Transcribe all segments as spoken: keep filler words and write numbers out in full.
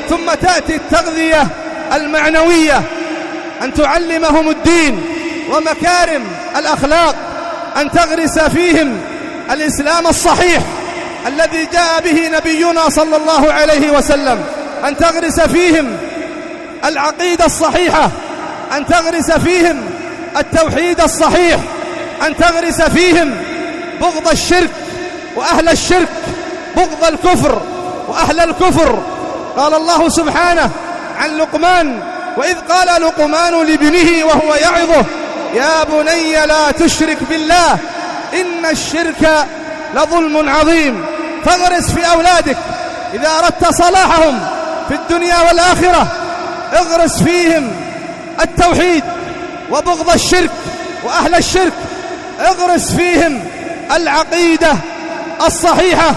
ثم تأتي التغذية المعنوية، أن تعلمهم الدين ومكارم الأخلاق، أن تغرس فيهم الإسلام الصحيح الذي جاء به نبينا صلى الله عليه وسلم، أن تغرس فيهم العقيدة الصحيحة، أن تغرس فيهم التوحيد الصحيح، أن تغرس فيهم بغض الشرك وأهل الشرك، بغض الكفر وأهل الكفر. قال الله سبحانه عن لقمان: وإذ قال لقمان لابنه وهو يعظه يا بني لا تشرك بالله إن الشرك لظلم عظيم. فاغرس في أولادك إذا أردت صلاحهم في الدنيا والآخرة، اغرس فيهم التوحيد وبغض الشرك وأهل الشرك، اغرس فيهم العقيدة الصحيحة،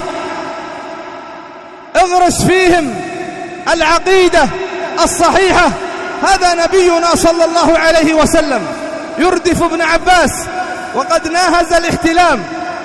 اغرس فيهم العقيدة الصحيحة. هذا نبينا صلى الله عليه وسلم يردف ابن عباس وقد ناهز الاحتلام،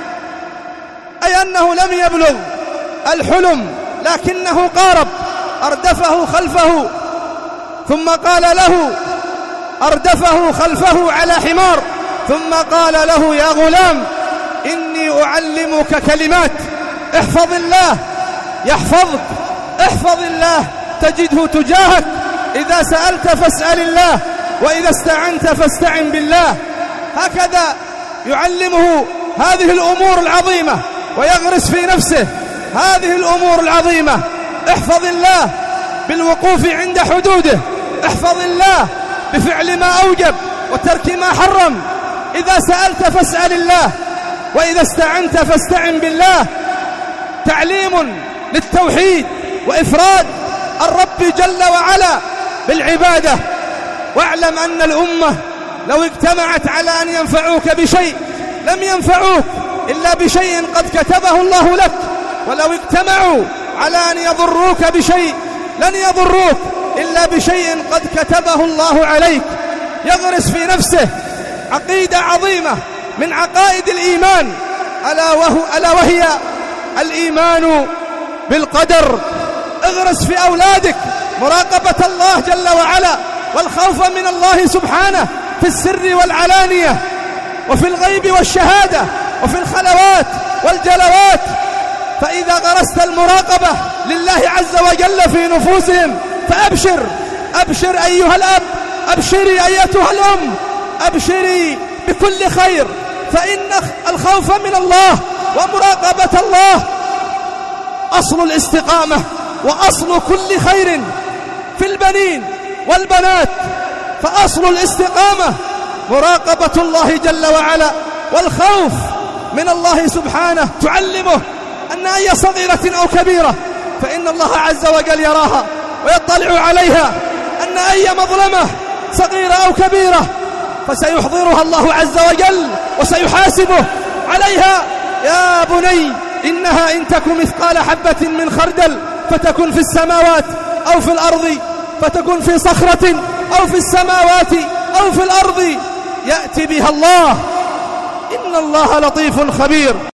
أي أنه لم يبلغ الحلم لكنه قارب، أردفه خلفه ثم قال له أردفه خلفه على حمار ثم قال له يا غلام إني أعلمك كلمات، احفظ الله يحفظك، احفظ الله تجده تجاهك، إذا سألت فاسأل الله وإذا استعنت فاستعن بالله. هكذا يعلمه هذه الأمور العظيمة ويغرس في نفسه هذه الأمور العظيمة. احفظ الله بالوقوف عند حدوده، احفظ الله بفعل ما أوجب وترك ما حرم، إذا سألت فاسأل الله وإذا استعنت فاستعن بالله. تعليم للتوحيد وإفراد الرب جل وعلا بالعبادة. واعلم أن الأمة لو اجتمعت على أن ينفعوك بشيء لم ينفعوك إلا بشيء قد كتبه الله لك، ولو اجتمعوا على أن يضروك بشيء لن يضروك إلا بشيء قد كتبه الله عليك. يغرس في نفسه عقيدة عظيمة من عقائد الإيمان، ألا, وهو ألا وهي الإيمان بالقدر. اغرس في أولادك مراقبة الله جل وعلا والخوف من الله سبحانه في السر والعلانية وفي الغيب والشهادة وفي الخلوات والجلوات. فإذا غرست المراقبة لله عز وجل في نفوسهم فأبشر، أبشر أيها الأب، أبشري أيتها الأم، أبشري بكل خير، فإن الخوف من الله ومراقبة الله أصل الاستقامة وأصل كل خير في البنين والبنات. فأصل الاستقامة مراقبة الله جل وعلا والخوف من الله سبحانه. تعلمه أن أي صغيرة أو كبيرة فإن الله عز وجل يراها ويطلع عليها، أن أي مظلمة صغيرة أو كبيرة فسيحضرها الله عز وجل وسيحاسبه عليها. يا بني إنها إن تك مثقال حبة من خردل فتكن في السماوات أو في الأرض، فتكن في صخرة أو في السماوات أو في الأرض يأتي بها الله، إن الله لطيف خبير.